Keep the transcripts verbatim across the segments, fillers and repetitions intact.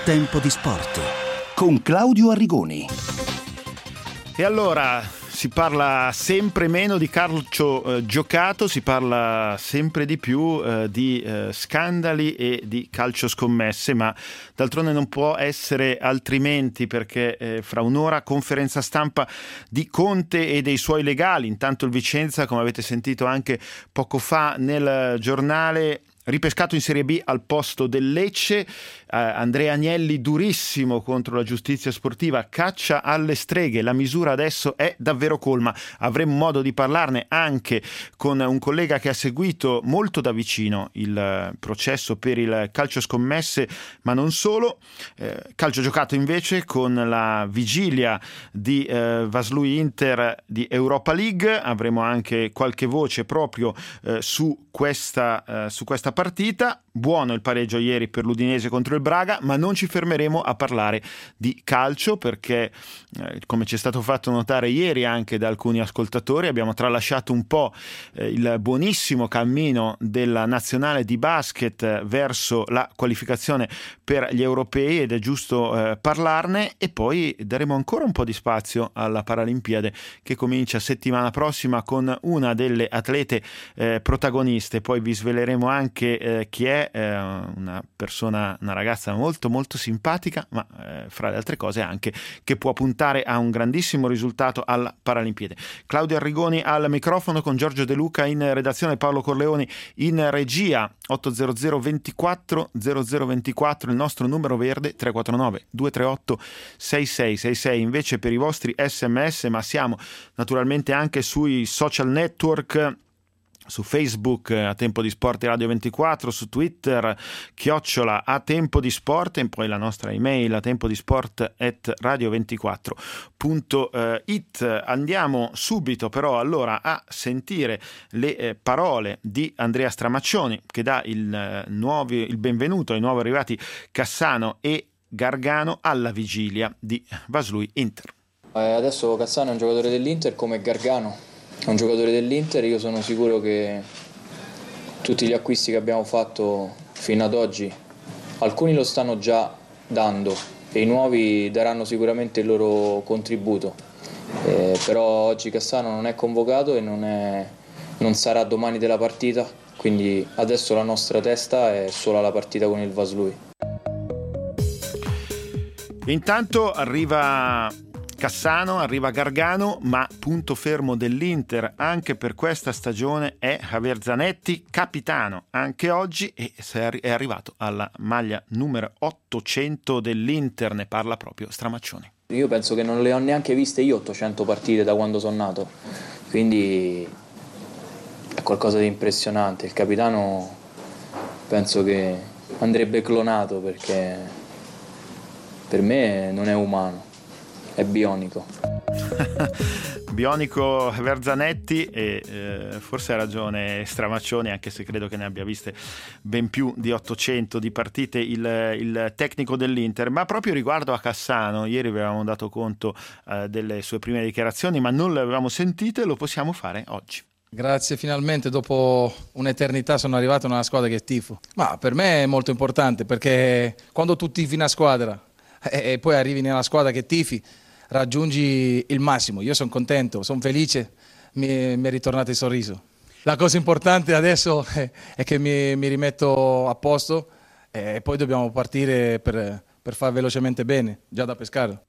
Tempo di Sport con Claudio Arrigoni. E allora si parla sempre meno di calcio eh, giocato, si parla sempre di più eh, di eh, scandali e di calcio scommesse, ma d'altronde non può essere altrimenti, perché eh, fra un'ora conferenza stampa di Conte e dei suoi legali. Intanto il Vicenza, come avete sentito anche poco fa nel giornale, ripescato in Serie B al posto del Lecce. eh, Andrea Agnelli durissimo contro la giustizia sportiva, caccia alle streghe, la misura adesso è davvero colma. Avremo modo di parlarne anche con un collega che ha seguito molto da vicino il processo per il calcio scommesse, ma non solo. eh, calcio giocato invece con la vigilia di eh, Vaslui Inter di Europa League. Avremo anche qualche voce proprio eh, su questa eh, su questa partita. Buono il pareggio ieri per l'Udinese contro il Braga, ma non ci fermeremo a parlare di calcio perché, eh, come ci è stato fatto notare ieri anche da alcuni ascoltatori, abbiamo tralasciato un po' eh, il buonissimo cammino della nazionale di basket verso la qualificazione per gli europei, ed è giusto eh, parlarne. E poi daremo ancora un po' di spazio alla Paralimpiade, che comincia settimana prossima con una delle atlete eh, protagoniste. Poi vi sveleremo anche eh, chi è, eh, una persona, una ragazza molto molto simpatica, ma eh, fra le altre cose anche che può puntare a un grandissimo risultato alla Paralimpiade. Claudio Arrigoni al microfono, con Giorgio De Luca in redazione, Paolo Corleoni in regia. Otto zero zero ventiquattro zero zero ventiquattro il nostro numero verde, tre quattro nove due tre otto sei sei sei sei invece per i vostri sms, ma siamo naturalmente anche sui social network, su Facebook a Tempo di Sport e Radio ventiquattro, su Twitter chiocciola a Tempo di Sport, e poi la nostra email a tempo di sport at radio ventiquattro punto it. Andiamo subito però allora a sentire le eh, parole di Andrea Stramaccioni, che dà il, eh, nuovi, il benvenuto ai nuovi arrivati Cassano e Gargano alla vigilia di Vaslui Inter. Eh, adesso Cassano è un giocatore dell'Inter come Gargano è un giocatore dell'Inter. Io sono sicuro che tutti gli acquisti che abbiamo fatto fino ad oggi, alcuni lo stanno già dando e i nuovi daranno sicuramente il loro contributo, eh, però oggi Cassano non è convocato e non, è, non sarà domani della partita, quindi adesso la nostra testa è solo alla partita con il Vaslui. Intanto arriva Cassano, arriva Gargano, ma punto fermo dell'Inter anche per questa stagione è Javier Zanetti, capitano anche oggi, e è arrivato alla maglia numero ottocento dell'Inter. Ne parla proprio Stramaccioni. Io penso che non le ho neanche viste io ottocento partite da quando sono nato, quindi è qualcosa di impressionante. Il capitano penso che andrebbe clonato, perché per me non è umano, è bionico. Bionico Verzanetti, e eh, forse ha ragione Stramaccioni, anche se credo che ne abbia viste ben più di ottocento di partite il, il tecnico dell'Inter. Ma proprio riguardo a Cassano, ieri avevamo dato conto eh, delle sue prime dichiarazioni, ma non le avevamo sentite, lo possiamo fare oggi. Grazie, finalmente dopo un'eternità sono arrivato in una squadra che tifo. Ma per me è molto importante, perché quando tu tifi una squadra e poi arrivi nella squadra che tifi, raggiungi il massimo. Io sono contento, sono felice, mi, mi è ritornato il sorriso. La cosa importante adesso è, è che mi, mi rimetto a posto, e poi dobbiamo partire per, per fare velocemente bene, già da Pescara.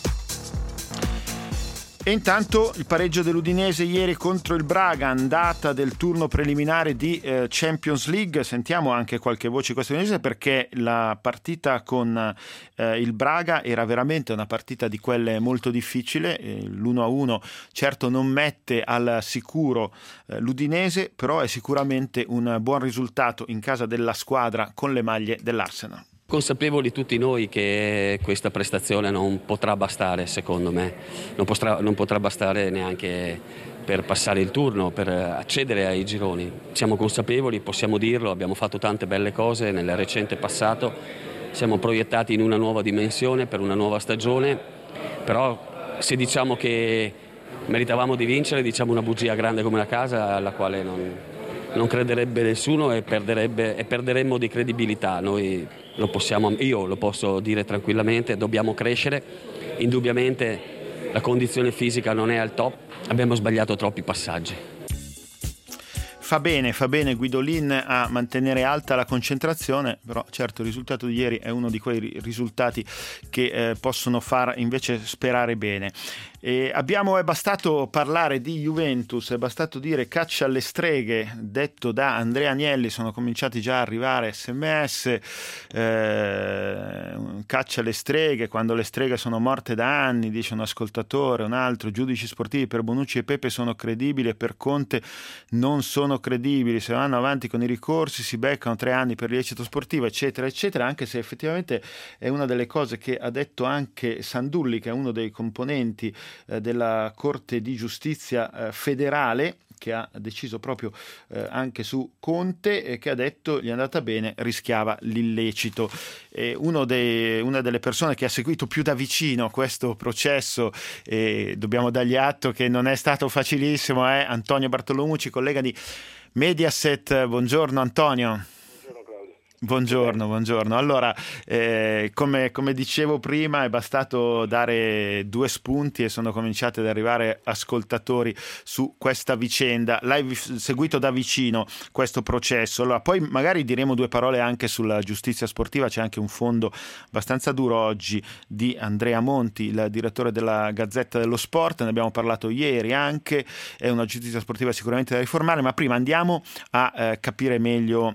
E intanto il pareggio dell'Udinese ieri contro il Braga, andata del turno preliminare di eh, Champions League. Sentiamo anche qualche voce questionese, perché la partita con eh, il Braga era veramente una partita di quelle molto difficile. Eh, l'uno a uno certo non mette al sicuro eh, l'Udinese, però è sicuramente un buon risultato in casa della squadra con le maglie dell'Arsenal. Consapevoli tutti noi che questa prestazione non potrà bastare, secondo me, non potrà, non potrà bastare neanche per passare il turno, per accedere ai gironi. Siamo consapevoli, possiamo dirlo, abbiamo fatto tante belle cose nel recente passato, siamo proiettati in una nuova dimensione per una nuova stagione, però se diciamo che meritavamo di vincere, diciamo una bugia grande come la casa, alla quale non, non crederebbe nessuno e, perderebbe, e perderemmo di credibilità. Noi lo possiamo, io lo posso dire tranquillamente, dobbiamo crescere, indubbiamente la condizione fisica non è al top, abbiamo sbagliato troppi passaggi. Fa bene, fa bene Guidolin a mantenere alta la concentrazione, però certo il risultato di ieri è uno di quei risultati che eh, possono far invece sperare bene. E abbiamo, è bastato parlare di Juventus, è bastato dire caccia alle streghe, detto da Andrea Agnelli, sono cominciati già a arrivare sms, eh, caccia alle streghe, quando le streghe sono morte da anni, dice un ascoltatore, un altro, giudici sportivi per Bonucci e Pepe sono credibili e per Conte non sono credibili, se vanno avanti con i ricorsi si beccano tre anni per illecito sportivo, eccetera, eccetera, anche se effettivamente è una delle cose che ha detto anche Sandulli, che è uno dei componenti della Corte di Giustizia eh, federale, che ha deciso proprio eh, anche su Conte e che ha detto gli è andata bene, rischiava l'illecito. E uno dei, una delle persone che ha seguito più da vicino questo processo, e dobbiamo dargli atto che non è stato facilissimo, è Antonio Bartolomucci, collega di Mediaset. Buongiorno Antonio. Buongiorno, buongiorno. Allora, eh, come, come dicevo prima, è bastato dare due spunti e sono cominciati ad arrivare ascoltatori su questa vicenda. L'hai seguito da vicino questo processo. Allora, poi magari diremo due parole anche sulla giustizia sportiva. C'è anche un fondo abbastanza duro oggi di Andrea Monti, il direttore della Gazzetta dello Sport. Ne abbiamo parlato ieri anche. È una giustizia sportiva sicuramente da riformare, ma prima andiamo a eh, capire meglio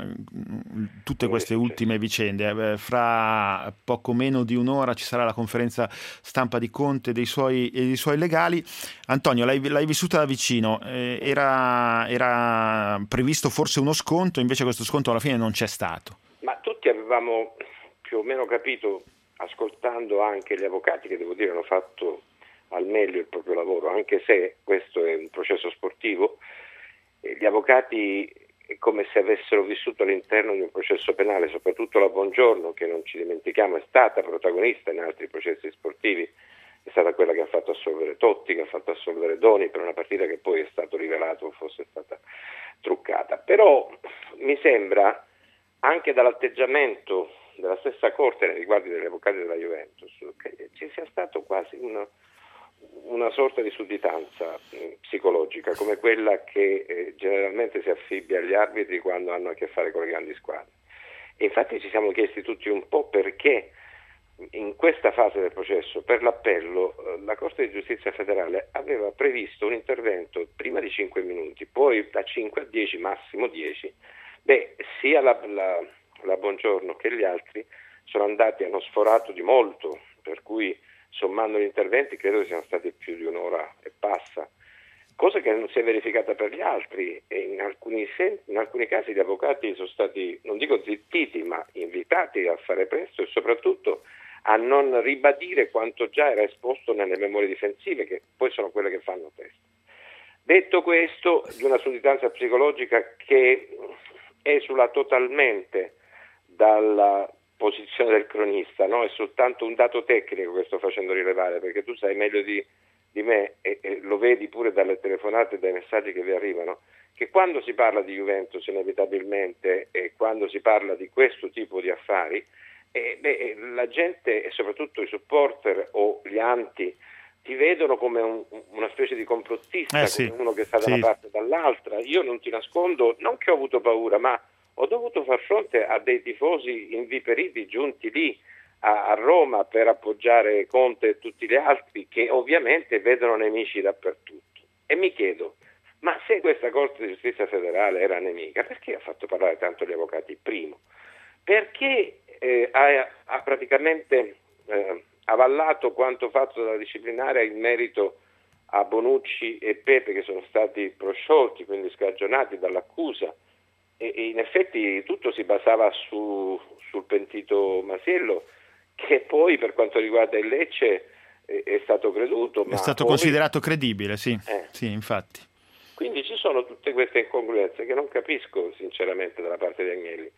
mh, tutte queste ultime vicende. Fra poco meno di un'ora ci sarà la conferenza stampa di Conte e dei suoi, e dei suoi legali. Antonio, l'hai, l'hai vissuta da vicino, eh, era, era previsto forse uno sconto, invece questo sconto alla fine non c'è stato. Ma tutti avevamo più o meno capito, ascoltando anche gli avvocati, che devo dire hanno fatto al meglio il proprio lavoro, anche se questo è un processo sportivo. Gli avvocati è come se avessero vissuto all'interno di un processo penale, soprattutto la Bongiorno, che non ci dimentichiamo è stata protagonista in altri processi sportivi, è stata quella che ha fatto assolvere Totti, che ha fatto assolvere Doni per una partita che poi è stato rivelato fosse stata truccata. Però mi sembra, anche dall'atteggiamento della stessa Corte nei riguardi degli avvocati della Juventus, che ci sia stato quasi una una sorta di sudditanza eh, psicologica, come quella che eh, generalmente si affibbia agli arbitri quando hanno a che fare con le grandi squadre. E infatti ci siamo chiesti tutti un po' perché in questa fase del processo, per l'appello, eh, la Corte di Giustizia federale aveva previsto un intervento prima di cinque minuti, poi da cinque a dieci, massimo dieci. Beh, sia la, la, la Bongiorno che gli altri sono andati, hanno sforato di molto, per cui sommando gli interventi credo che siano stati più di un'ora e passa, cosa che non si è verificata per gli altri, e in alcuni, sen- in alcuni casi gli avvocati sono stati, non dico zittiti, ma invitati a fare presto e soprattutto a non ribadire quanto già era esposto nelle memorie difensive, che poi sono quelle che fanno testo. Detto questo, di una sudditanza psicologica che esula totalmente dalla posizione del cronista, no? È soltanto un dato tecnico che sto facendo rilevare, perché tu sai meglio di, di me e, e lo vedi pure dalle telefonate e dai messaggi che vi arrivano, che quando si parla di Juventus inevitabilmente e quando si parla di questo tipo di affari, eh, beh, la gente e soprattutto i supporter o gli anti ti vedono come un, una specie di complottista, eh sì, come uno che sta da sì. una parte o dall'altra. Io non ti nascondo, non che ho avuto paura, ma ho dovuto far fronte a dei tifosi inviperiti giunti lì a, a Roma per appoggiare Conte e tutti gli altri, che ovviamente vedono nemici dappertutto. E mi chiedo, ma se questa Corte di Giustizia federale era nemica, perché ha fatto parlare tanto gli avvocati? Primo, perché eh, ha, ha praticamente eh, avallato quanto fatto dalla disciplinare in merito a Bonucci e Pepe, che sono stati prosciolti, quindi scagionati dall'accusa. E in effetti tutto si basava su, sul pentito Masiello, che poi per quanto riguarda il Lecce è, è stato creduto. È ma stato poi, considerato credibile, sì. Eh. Sì, infatti. Quindi ci sono tutte queste incongruenze che non capisco sinceramente dalla parte di Agnelli.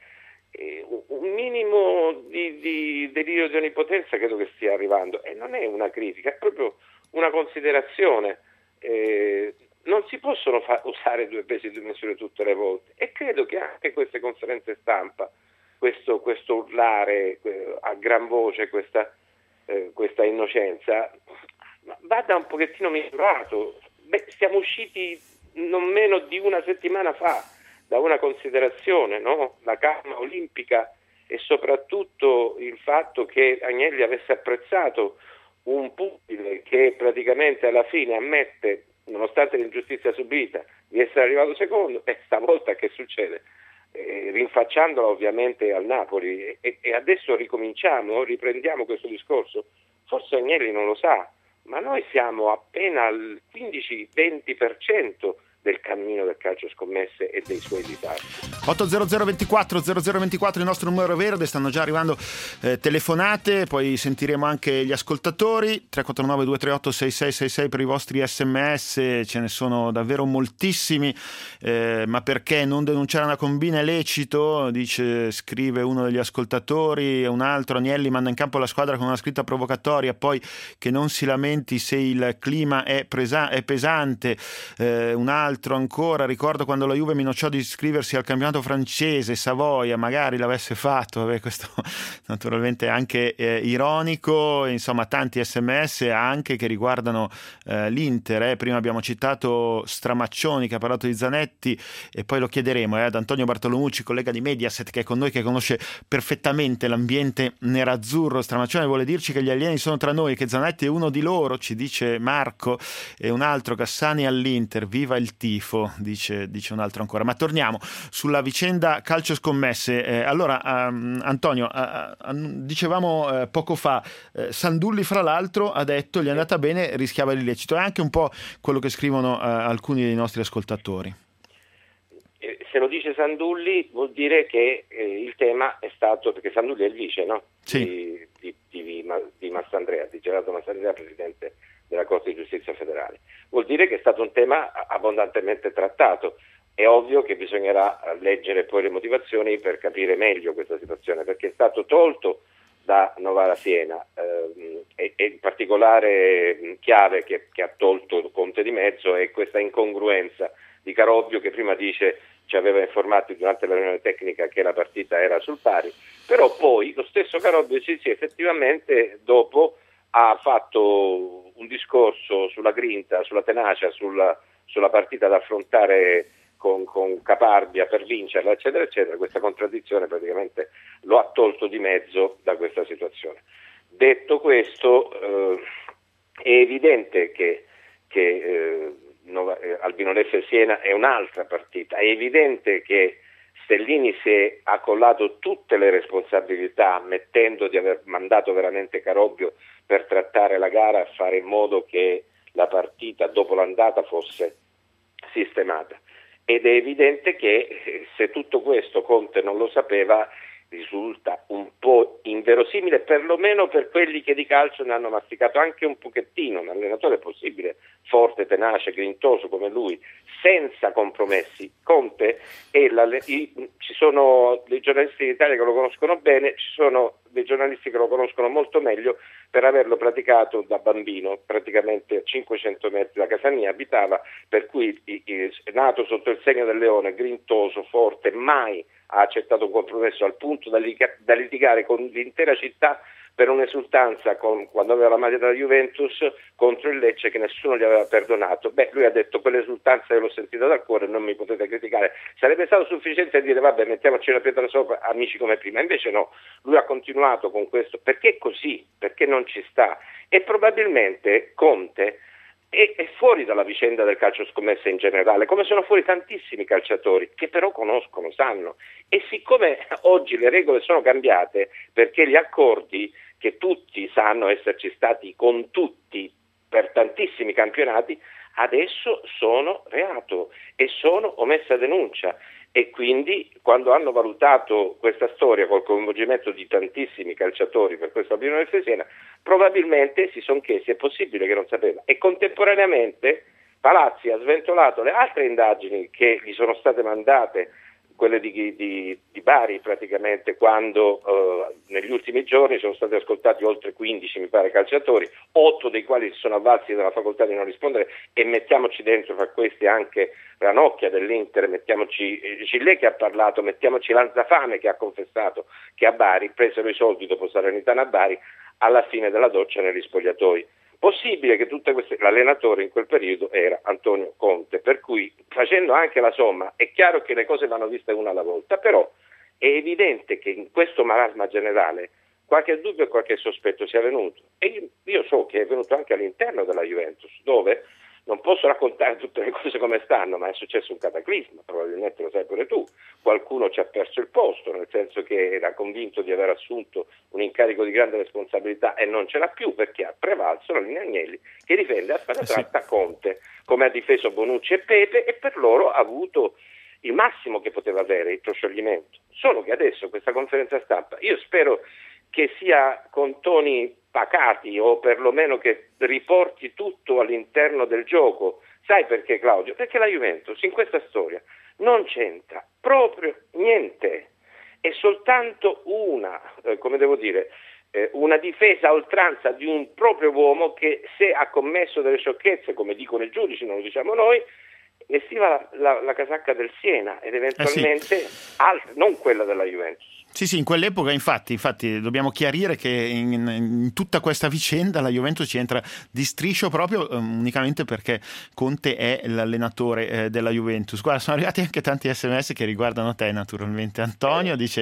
E un minimo di, di delirio di onnipotenza credo che stia arrivando, e non è una critica, è proprio una considerazione. Eh, non si possono fa- usare due pesi e due misure tutte le volte, e credo che anche queste conferenze stampa questo, questo urlare eh, a gran voce, questa, eh, questa innocenza, vada un pochettino misurato. Beh, siamo usciti non meno di una settimana fa da una considerazione, no? La calma olimpica e soprattutto il fatto che Agnelli avesse apprezzato un pugile che praticamente alla fine ammette, nonostante l'ingiustizia subita, di essere arrivato secondo, e stavolta che succede? Eh, rinfacciandola ovviamente al Napoli, e, e adesso ricominciamo, riprendiamo questo discorso. Forse Agnelli non lo sa, ma noi siamo appena al quindici venti per cento del cammino del calcio scommesse e dei suoi disastri. otto zero zero ventiquattro zero zero ventiquattro il nostro numero verde, stanno già arrivando eh, telefonate, poi sentiremo anche gli ascoltatori. Tre quattro nove due tre otto sei sei sei sei per i vostri sms, ce ne sono davvero moltissimi. Eh, ma perché non denunciare una combina è lecito? Dice, scrive uno degli ascoltatori, e un altro: Agnelli manda in campo la squadra con una scritta provocatoria, poi che non si lamenti se il clima è, presa- è pesante. Eh, un altro ancora: ricordo quando la Juve minacciò di iscriversi al campionato francese, Savoia, magari l'avesse fatto. Vabbè, questo naturalmente è anche eh, ironico. Insomma, tanti sms anche che riguardano eh, l'Inter. Eh. Prima abbiamo citato Stramaccioni che ha parlato di Zanetti, e poi lo chiederemo eh, ad Antonio Bartolomucci, collega di Mediaset, che è con noi, che conosce perfettamente l'ambiente nerazzurro. Stramaccioni vuole dirci che gli alieni sono tra noi, che Zanetti è uno di loro, ci dice Marco. E un altro: Cassani all'Inter, viva il tifo, dice, dice un altro ancora. Ma torniamo sulla vicenda calcio scommesse. Eh, allora, um, Antonio, uh, uh, dicevamo uh, poco fa, uh, Sandulli fra l'altro ha detto gli è andata bene, rischiava l'illecito. È anche un po' quello che scrivono uh, alcuni dei nostri ascoltatori. Se lo dice Sandulli vuol dire che eh, il tema è stato, perché Sandulli è il vice, no? Sì. Di, di, di, di Massandrea, di Gerardo Massandrea, presidente della Corte di Giustizia federale. Vuol dire che è stato un tema abbondantemente trattato. È ovvio che bisognerà leggere poi le motivazioni per capire meglio questa situazione, perché è stato tolto da Novara Siena ehm, e, e in particolare chiave che, che ha tolto Conte di mezzo è questa incongruenza di Carobbio, che prima dice ci aveva informato durante la riunione tecnica che la partita era sul pari, però poi lo stesso Carobbio sì, sì, effettivamente dopo ha fatto un discorso sulla grinta, sulla tenacia, sulla, sulla partita da affrontare con, con Caparbia per vincerla, eccetera, eccetera. Questa contraddizione praticamente lo ha tolto di mezzo da questa situazione. Detto questo, eh, è evidente che, che eh, Nova, eh, Albino Leffe Siena è un'altra partita, è evidente che Stellini si è accollato tutte le responsabilità, ammettendo di aver mandato veramente Carobbio per trattare la gara e fare in modo che la partita dopo l'andata fosse sistemata. Ed è evidente che se tutto questo Conte non lo sapeva, risulta un po' inverosimile, perlomeno per quelli che di calcio ne hanno masticato anche un pochettino. Un allenatore è possibile, forte, tenace, grintoso come lui, senza compromessi. Conte e la, i, ci sono dei giornalisti in Italia che lo conoscono bene, ci sono dei giornalisti che lo conoscono molto meglio per averlo praticato da bambino, praticamente a cinquecento metri da casa mia abitava, per cui è nato sotto il segno del leone, grintoso, forte, mai ha accettato un compromesso al punto da, liga, da litigare con l'intera città per un'esultanza con, quando aveva la maglia della Juventus contro il Lecce che nessuno gli aveva perdonato. Beh, lui ha detto quell'esultanza io l'ho sentita dal cuore, non mi potete criticare. Sarebbe stato sufficiente a dire vabbè, mettiamoci una pietra sopra, amici come prima. Invece no, lui ha continuato con questo perché è così, perché non ci sta. E probabilmente Conte è, è fuori dalla vicenda del calcio scommesse in generale, come sono fuori tantissimi calciatori che però conoscono, sanno. E siccome oggi le regole sono cambiate, perché gli accordi che tutti sanno esserci stati con tutti per tantissimi campionati, adesso sono reato e sono omessa denuncia. E quindi quando hanno valutato questa storia col coinvolgimento di tantissimi calciatori per questo Albino Leffe Siena, probabilmente si sono chiesti: è possibile che non sapeva? E contemporaneamente Palazzi ha sventolato le altre indagini che gli sono state mandate quelle di, di, di Bari praticamente, quando eh, negli ultimi giorni sono stati ascoltati oltre quindici, mi pare, calciatori, otto dei quali si sono avvalsi della facoltà di non rispondere, e mettiamoci dentro fra questi anche Ranocchia dell'Inter, mettiamoci eh, Gillè che ha parlato, mettiamoci Lanzafame che ha confessato che a Bari presero i soldi dopo Salernitana a Bari alla fine della doccia negli spogliatoi. Possibile che tutte queste, l'allenatore in quel periodo era Antonio Conte, per cui facendo anche la somma è chiaro che le cose vanno viste una alla volta, però è evidente che in questo marasma generale qualche dubbio e qualche sospetto sia venuto, e io, io so che è venuto anche all'interno della Juventus, dove non posso raccontare tutte le cose come stanno, ma è successo un cataclisma, probabilmente lo sai pure tu. Qualcuno ci ha perso il posto, nel senso che era convinto di aver assunto un incarico di grande responsabilità e non ce l'ha più, perché ha prevalso la linea Agnelli, che difende a spada tratta Conte, come ha difeso Bonucci e Pepe, e per loro ha avuto il massimo che poteva avere, il proscioglimento. Solo che adesso questa conferenza stampa, io spero che sia con toni pacati, o perlomeno che riporti tutto all'interno del gioco. Sai perché, Claudio? Perché la Juventus in questa storia non c'entra proprio niente, è soltanto una, eh, come devo dire, eh, una difesa a oltranza di un proprio uomo che, se ha commesso delle sciocchezze, come dicono i giudici, non lo diciamo noi, vestiva la, la, la casacca del Siena ed eventualmente eh sì. altre, non quella della Juventus. Sì, sì, in quell'epoca infatti, infatti dobbiamo chiarire che in, in tutta questa vicenda la Juventus ci entra di striscio proprio um, unicamente perché Conte è l'allenatore eh, della Juventus. Guarda, sono arrivati anche tanti sms che riguardano te naturalmente. Antonio dice,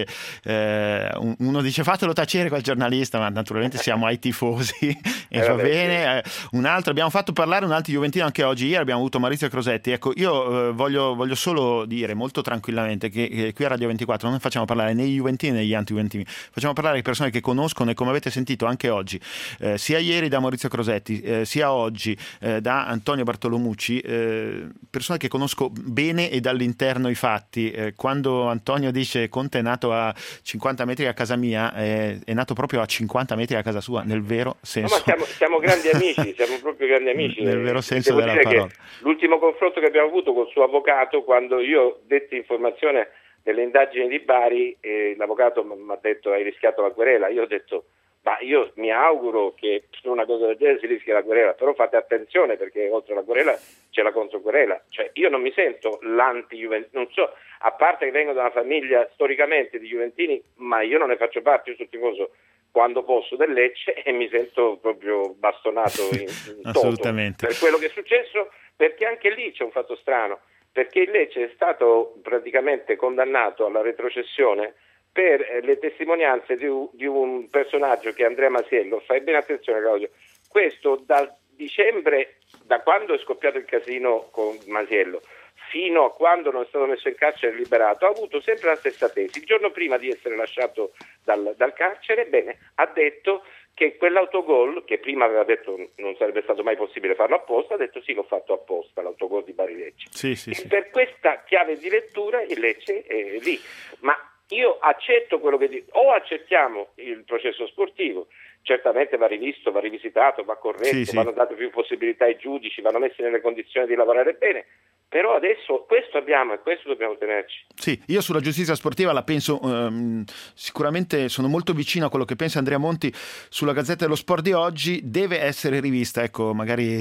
eh, uno dice fatelo tacere quel giornalista, ma naturalmente siamo ai tifosi e va bene. Eh, un altro, abbiamo fatto parlare un altro juventino anche oggi, ieri abbiamo avuto Maurizio Crosetti. Ecco, io eh, voglio, voglio solo dire molto tranquillamente che eh, qui a Radio ventiquattro non facciamo parlare né i juventini negli anti-juventini, facciamo parlare di persone che conoscono, e come avete sentito anche oggi, eh, sia ieri da Maurizio Crosetti, eh, sia oggi eh, da Antonio Bartolomucci, eh, persone che conosco bene e dall'interno i fatti. Eh, quando Antonio dice Conte è nato a cinquanta metri da casa mia, eh, è nato proprio a cinquanta metri da casa sua, nel vero senso. No, ma siamo, siamo grandi amici, siamo proprio grandi amici. Nel vero senso Devo della parola. L'ultimo confronto che abbiamo avuto col suo avvocato, quando io detti informazione delle indagini di Bari, eh, l'avvocato mi ha detto hai rischiato la querela. Io ho detto ma io mi auguro che per una cosa del genere si rischia la querela, però fate attenzione perché oltre alla querela c'è la controquerela. Cioè io non mi sento l'anti-juventino, non so, a parte che vengo da una famiglia storicamente di juventini, ma io non ne faccio parte, io sono tifoso quando posso del Lecce e mi sento proprio bastonato in, in toto assolutamente per quello che è successo, perché anche lì c'è un fatto strano. Perché il Lecce è stato praticamente condannato alla retrocessione per le testimonianze di un, di un personaggio che è Andrea Masiello. Fai bene attenzione, Claudio, questo dal dicembre, da quando è scoppiato il casino con Masiello, fino a quando non è stato messo in carcere e liberato, ha avuto sempre la stessa tesi. Il giorno prima di essere lasciato dal, dal carcere, bene, ha detto che quell'autogol, che prima aveva detto non sarebbe stato mai possibile farlo apposta, ha detto sì, l'ho fatto apposta, l'autogol di Bari Lecce. Sì, sì, e sì. Per questa chiave di lettura il Lecce è lì. Ma io accetto quello che dico, o accettiamo il processo sportivo, certamente va rivisto, va rivisitato, va corretto, sì, sì. vanno date più possibilità ai giudici, vanno messi nelle condizioni di lavorare bene. Però adesso questo abbiamo e questo dobbiamo tenerci. Sì, io sulla giustizia sportiva la penso ehm, sicuramente, sono molto vicino a quello che pensa Andrea Monti sulla Gazzetta dello Sport di oggi. Deve essere rivista, ecco, magari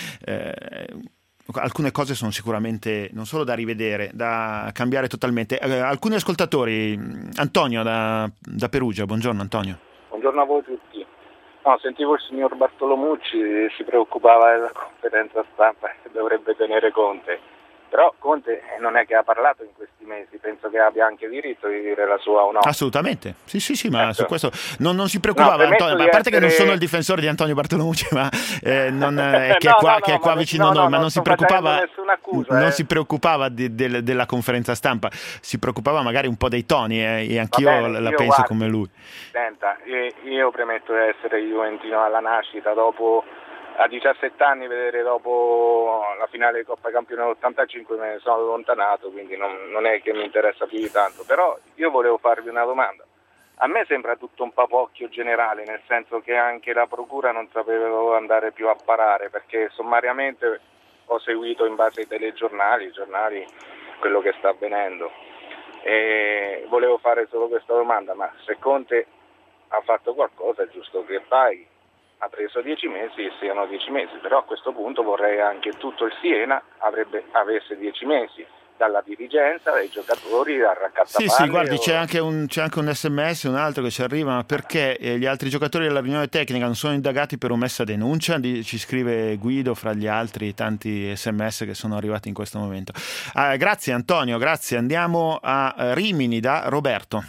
eh, alcune cose sono sicuramente non solo da rivedere, da cambiare totalmente. Eh, alcuni ascoltatori, Antonio da, da Perugia, buongiorno Antonio. Buongiorno a voi tutti. No, sentivo il signor Bartolomucci, si preoccupava della conferenza stampa che dovrebbe tenere Conte, però Conte non è che ha parlato in questi mesi, penso che abbia anche diritto di dire la sua o no. Assolutamente, sì sì sì, ma ecco. su questo non, non si preoccupava no, Antonio, ma a parte essere... che non sono il difensore di Antonio Bartolomucci, ma eh, non, eh, che, no, è qua, no, che no, è qua ma vicino no, a noi, no, ma non, non si preoccupava, accusa, non eh. si preoccupava di, de, della conferenza stampa, si preoccupava magari un po' dei toni eh, e anch'io bene, la io penso guardi, come lui. Senta, io, io premetto di essere juventino alla nascita, dopo a diciassette anni vedere dopo la finale di Coppa Campione dell'ottantacinque me ne sono allontanato, quindi non, non è che mi interessa più di tanto, però io volevo farvi una domanda. A me sembra tutto un papocchio generale, nel senso che anche la procura non sapeva dove andare più a parare, perché sommariamente ho seguito in base ai telegiornali, i giornali, quello che sta avvenendo. E volevo fare solo questa domanda, ma se Conte ha fatto qualcosa è giusto che paghi. Ha preso dieci mesi e siano dieci mesi, però a questo punto vorrei anche tutto il Siena avrebbe, avesse dieci mesi, dalla dirigenza, dai giocatori, dal raccattapalle. Sì, sì, guardi, o... c'è anche un c'è anche un sms, un altro che ci arriva, ma perché eh, gli altri giocatori della riunione tecnica non sono indagati per omessa denuncia? Di, ci scrive Guido fra gli altri tanti sms che sono arrivati in questo momento. Ah, grazie Antonio, grazie. Andiamo a Rimini da Roberto.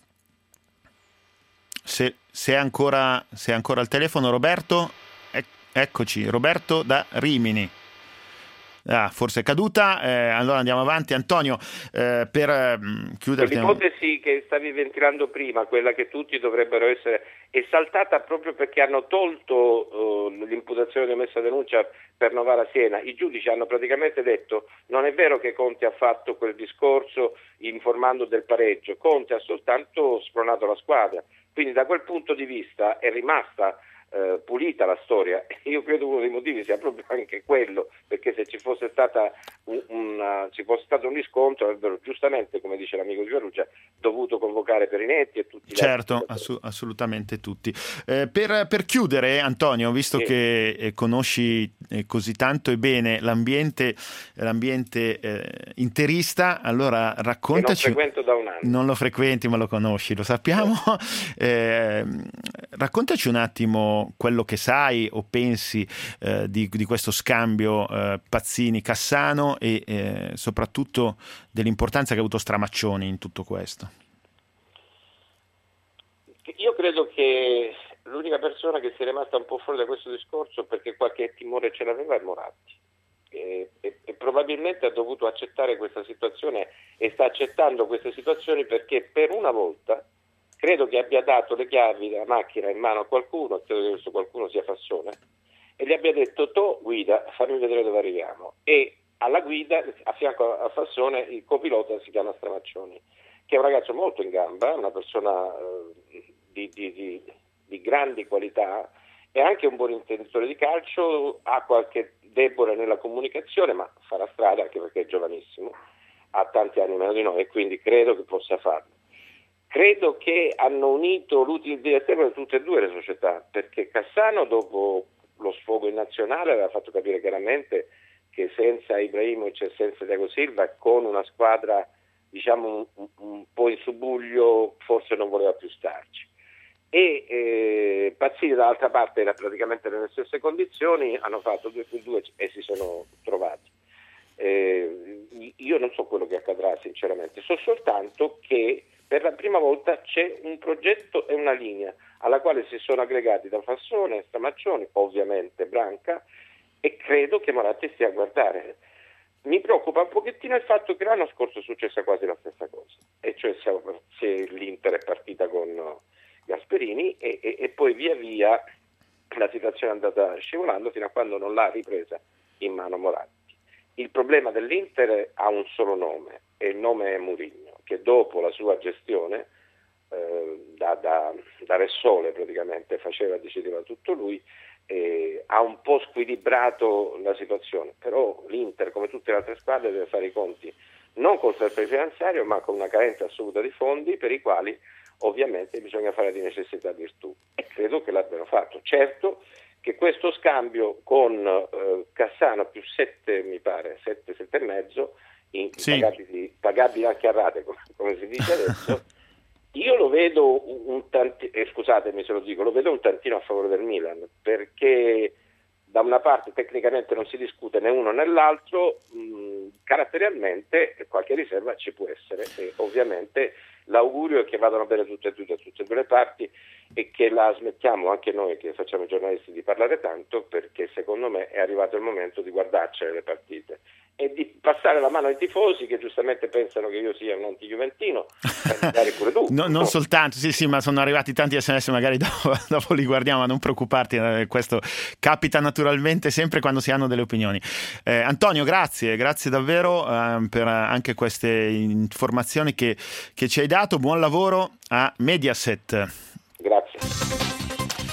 Se, se, è ancora, se è ancora al telefono Roberto, ec- eccoci, Roberto da Rimini. Ah, forse è caduta, eh, allora andiamo avanti. Antonio, eh, per eh, chiudere... L'ipotesi che stavi ventilando prima, quella che tutti dovrebbero essere, è saltata proprio perché hanno tolto uh, l'imputazione di omessa denuncia per Novara Siena. I giudici hanno praticamente detto non è vero che Conte ha fatto quel discorso informando del pareggio, Conte ha soltanto spronato la squadra, quindi da quel punto di vista è rimasta Uh, pulita la storia. Io credo uno dei motivi sia proprio anche quello, perché se ci fosse stata un, una, ci fosse stato un riscontro avrebbero giustamente, come dice l'amico di Perugia, dovuto convocare Perinetti e tutti gli certo, altri. Assu- assolutamente tutti. Eh, per, per chiudere, Antonio, visto sì. che eh, conosci eh, così tanto e bene l'ambiente, l'ambiente eh, interista, allora raccontaci. Che non frequento da un anno. Non lo frequenti, ma lo conosci, lo sappiamo. Eh, raccontaci un attimo quello che sai o pensi eh, di, di questo scambio eh, Pazzini-Cassano e eh, soprattutto dell'importanza che ha avuto Stramaccioni in tutto questo. Io credo che l'unica persona che sia rimasta un po' fuori da questo discorso perché qualche timore ce l'aveva è Moratti e, e, e probabilmente ha dovuto accettare questa situazione e sta accettando queste situazioni perché per una volta credo che abbia dato le chiavi della macchina in mano a qualcuno, credo che questo qualcuno sia Fassone, e gli abbia detto tu guida, fammi vedere dove arriviamo. E alla guida, a fianco a Fassone, il copilota si chiama Stramaccioni, che è un ragazzo molto in gamba, una persona eh, di, di, di, di grandi qualità, è anche un buon intenditore di calcio, ha qualche debole nella comunicazione, ma farà strada anche perché è giovanissimo, ha tanti anni meno di noi e quindi credo che possa farlo. Credo che hanno unito l'utile dilettevole di tutte e due le società, perché Cassano dopo lo sfogo in nazionale aveva fatto capire chiaramente che senza Ibrahimovic e senza Thiago Silva, con una squadra diciamo un, un po' in subbuglio, forse non voleva più starci. E eh, Pazzini dall'altra parte era praticamente nelle stesse condizioni, hanno fatto due più due e si sono trovati. Eh, io non so quello che accadrà sinceramente, so soltanto che per la prima volta c'è un progetto e una linea alla quale si sono aggregati da Fassone, Stramaccioni, ovviamente Branca, e credo che Moratti stia a guardare. Mi preoccupa un pochettino il fatto che l'anno scorso è successa quasi la stessa cosa, e cioè siamo, se l'Inter è partita con Gasperini e, e, e poi via via la situazione è andata scivolando fino a quando non l'ha ripresa in mano Moratti. Il problema dell'Inter ha un solo nome e il nome è Mourinho, che dopo la sua gestione eh, da, da, da Ressole praticamente faceva, decideva tutto lui, eh, ha un po' squilibrato la situazione, però l'Inter come tutte le altre squadre deve fare i conti non col fair play finanziario ma con una carenza assoluta di fondi per i quali ovviamente bisogna fare di necessità virtù e credo che l'abbiano fatto. Certo che questo scambio con eh, Cassano più sette mi pare, sette, sette e mezzo in, sì. pagabili, pagabili anche a rate come, come si dice adesso io lo vedo un, un tantino, eh, scusatemi se lo dico, lo vedo un tantino a favore del Milan perché da una parte tecnicamente non si discute né uno né l'altro, mh, caratterialmente qualche riserva ci può essere e ovviamente l'augurio è che vadano bene tutte e due da tutte e due le parti e che la smettiamo anche noi che facciamo i giornalisti di parlare tanto perché secondo me è arrivato il momento di guardarcene le partite e di passare la mano ai tifosi che giustamente pensano che io sia un anti-juventino e pure tu. no, non soltanto, sì sì, ma sono arrivati tanti sms magari dopo, dopo li guardiamo, ma non preoccuparti, eh, questo capita naturalmente sempre quando si hanno delle opinioni. eh, Antonio, grazie, grazie davvero eh, per anche queste informazioni che, che ci hai dato, buon lavoro a Mediaset. Grazie.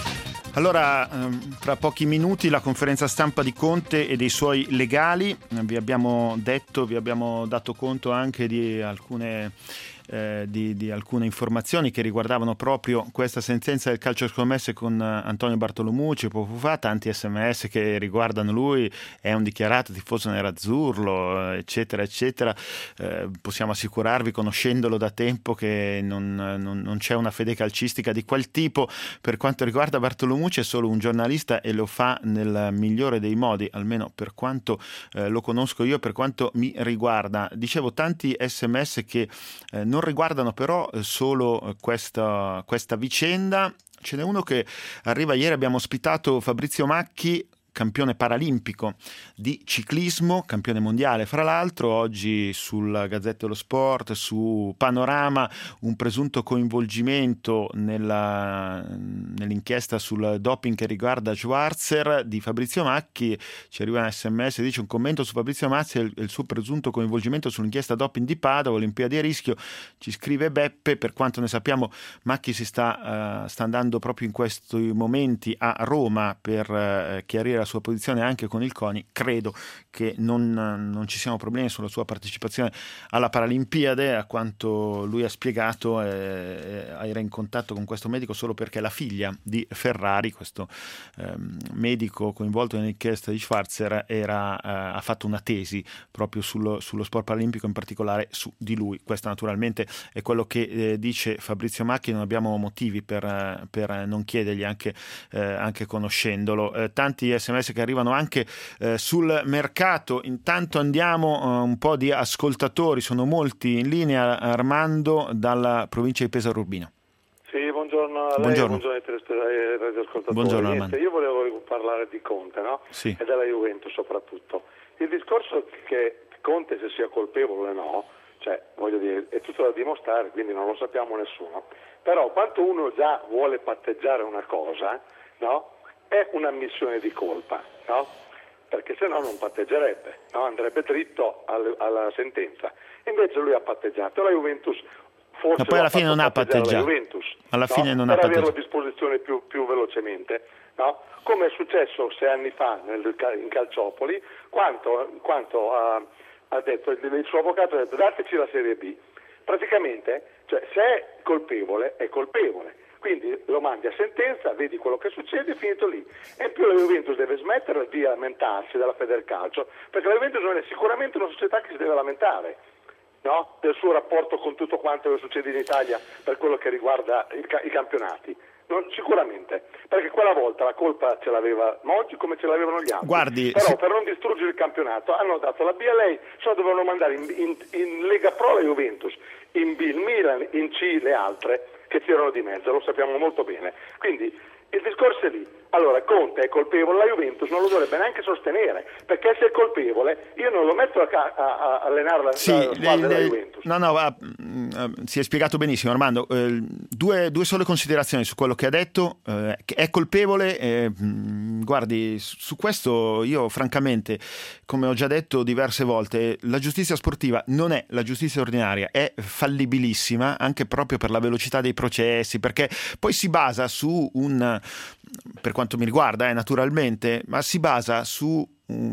Allora, fra pochi minuti la conferenza stampa di Conte e dei suoi legali. Vi abbiamo detto, vi abbiamo dato conto anche di alcune eh, di, di alcune informazioni che riguardavano proprio questa sentenza del calcio scommesse con Antonio Bartolomucci poco fa, tanti sms che riguardano lui, è un dichiarato tifoso nerazzurro, eccetera eccetera. Eh, possiamo assicurarvi, conoscendolo da tempo, che non, non, non c'è una fede calcistica di quel tipo. Per quanto riguarda Bartolomucci è solo un giornalista e lo fa nel migliore dei modi, almeno per quanto eh, lo conosco io, per quanto mi riguarda. Dicevo, tanti sms che eh, non riguardano però solo questa, questa vicenda. Ce n'è uno che arriva ieri, abbiamo ospitato Fabrizio Macchi, campione paralimpico di ciclismo, campione mondiale fra l'altro. Oggi sulla Gazzetta dello Sport, su Panorama, un presunto coinvolgimento nella, nell'inchiesta sul doping che riguarda Schwarzer di Fabrizio Macchi. Ci arriva un sms, dice: un commento su Fabrizio Macchi e il, il suo presunto coinvolgimento sull'inchiesta doping di Padova, Olimpiadi a rischio. Ci scrive Beppe. Per quanto ne sappiamo, Macchi si sta, uh, sta andando proprio in questi momenti a Roma per uh, chiarire la sua posizione anche con il CONI. Credo che non, non ci siano problemi sulla sua partecipazione alla Paralimpiade. A quanto lui ha spiegato, eh, era in contatto con questo medico solo perché la figlia di Ferrari, questo eh, medico coinvolto nell'inchiesta di Schwarzer, era, eh, ha fatto una tesi proprio sullo, sullo sport paralimpico, in particolare su di lui. Questo naturalmente è quello che eh, dice Fabrizio Macchi. Non abbiamo motivi per, per non chiedergli, anche, eh, anche conoscendolo. Eh, tanti sms che arrivano anche eh, sul mercato. Intanto andiamo uh, un po' di ascoltatori, sono molti in linea. Armando dalla provincia di Pesaro Urbino. Sì, buongiorno a lei, buongiorno, buongiorno ai radioascoltatori. Buongiorno, Niente, io volevo parlare di Conte, no? Sì. E della Juventus soprattutto. Il discorso che Conte, se sia colpevole o no, cioè voglio dire, è tutto da dimostrare, quindi non lo sappiamo nessuno. Però quanto uno già vuole patteggiare una cosa, no? È un'ammissione di colpa, no? Perché se no non patteggerebbe, no? Andrebbe dritto al, alla sentenza. Invece lui ha patteggiato. La Juventus forse ma poi alla fine non ha patteggiato. La Juventus, alla no? fine non per ha patteggiato. averlo a disposizione più, più velocemente, no? Come è successo sei anni fa nel, in Calciopoli, quanto, quanto ha, ha detto il suo avvocato, ha detto: dateci la Serie B. Praticamente, cioè, se è colpevole, è colpevole. Quindi lo mandi a sentenza, vedi quello che succede, è finito lì. E in più la Juventus deve smettere di lamentarsi della Federcalcio, perché la Juventus non è sicuramente una società che si deve lamentare, no? Del suo rapporto con tutto quanto che succede in Italia per quello che riguarda il, i campionati. Non, sicuramente, perché quella volta la colpa ce l'aveva Moggi come ce l'avevano gli altri. Guardi, però se... per non distruggere il campionato hanno dato la B a lei, se no dovevano mandare in, in, in Lega Pro la Juventus, in B il Milan, in C le altre che c'erano di mezzo, lo sappiamo molto bene. Quindi il discorso è lì. Allora, Conte è colpevole, la Juventus non lo dovrebbe neanche sostenere, perché se è colpevole io non lo metto a, a, a allenare la, sì, la squadra le, della le, Juventus. No, no, uh, uh, si è spiegato benissimo, Armando. Uh, due, due sole considerazioni su quello che ha detto. Uh, è colpevole, eh, guardi, su questo io francamente, come ho già detto diverse volte, la giustizia sportiva non è la giustizia ordinaria, è fallibilissima anche proprio per la velocità dei processi, perché poi si basa su un, per quanto mi riguarda eh, naturalmente, ma si basa su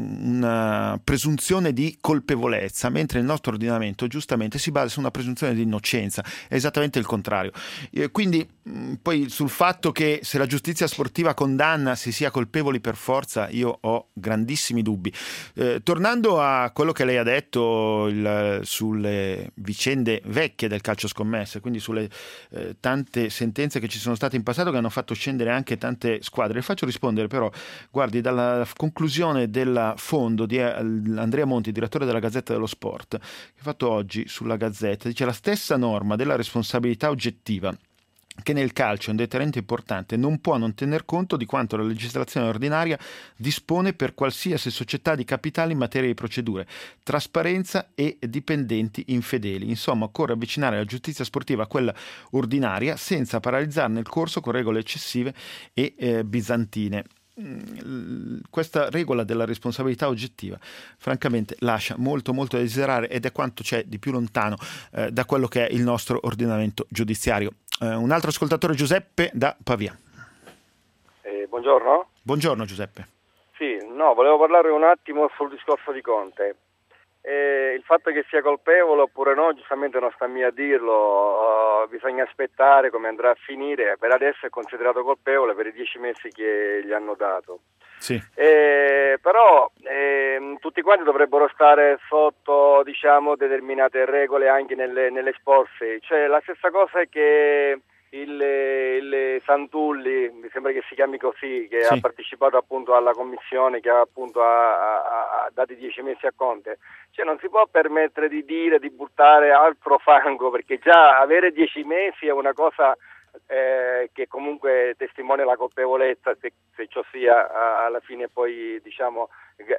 una presunzione di colpevolezza, mentre il nostro ordinamento giustamente si basa su una presunzione di innocenza. È esattamente il contrario. E quindi mh, poi sul fatto che se la giustizia sportiva condanna si sia colpevoli per forza, io ho grandissimi dubbi. Eh, tornando a quello che lei ha detto il, sulle vicende vecchie del calcio scommesse, quindi sulle eh, tante sentenze che ci sono state in passato che hanno fatto scendere anche tante squadre, le faccio rispondere però, guardi, dalla conclusione del fondo di Andrea Monti, direttore della Gazzetta dello Sport, che ha fatto oggi sulla Gazzetta, dice: la stessa norma della responsabilità oggettiva che nel calcio è un deterrente importante non può non tener conto di quanto la legislazione ordinaria dispone per qualsiasi società di capitali in materia di procedure, trasparenza e dipendenti infedeli. Insomma, occorre avvicinare la giustizia sportiva a quella ordinaria senza paralizzarne il corso con regole eccessive e eh, bizantine. Questa regola della responsabilità oggettiva francamente lascia molto molto a desiderare ed è quanto c'è di più lontano eh, da quello che è il nostro ordinamento giudiziario. Eh, un altro ascoltatore, Giuseppe da Pavia. Eh, buongiorno. Buongiorno Giuseppe. Sì, no, volevo parlare un attimo sul discorso di Conte. Eh, il fatto che sia colpevole oppure no, giustamente non sta a me a dirlo, uh, bisogna aspettare come andrà a finire. Per adesso è considerato colpevole per i dieci mesi che gli hanno dato. Sì. Eh, però eh, tutti quanti dovrebbero stare sotto, diciamo, determinate regole anche nelle, nelle sporse. Cioè, la stessa cosa è che il, il Santulli, mi sembra che si chiami così, che sì. ha partecipato appunto alla commissione che ha appunto ha, ha, ha dato i dieci mesi a Conte. Cioè, non si può permettere di dire di buttare altro fango, perché già avere dieci mesi è una cosa Eh, che comunque testimonia la colpevolezza, se, se ciò sia a, alla fine poi diciamo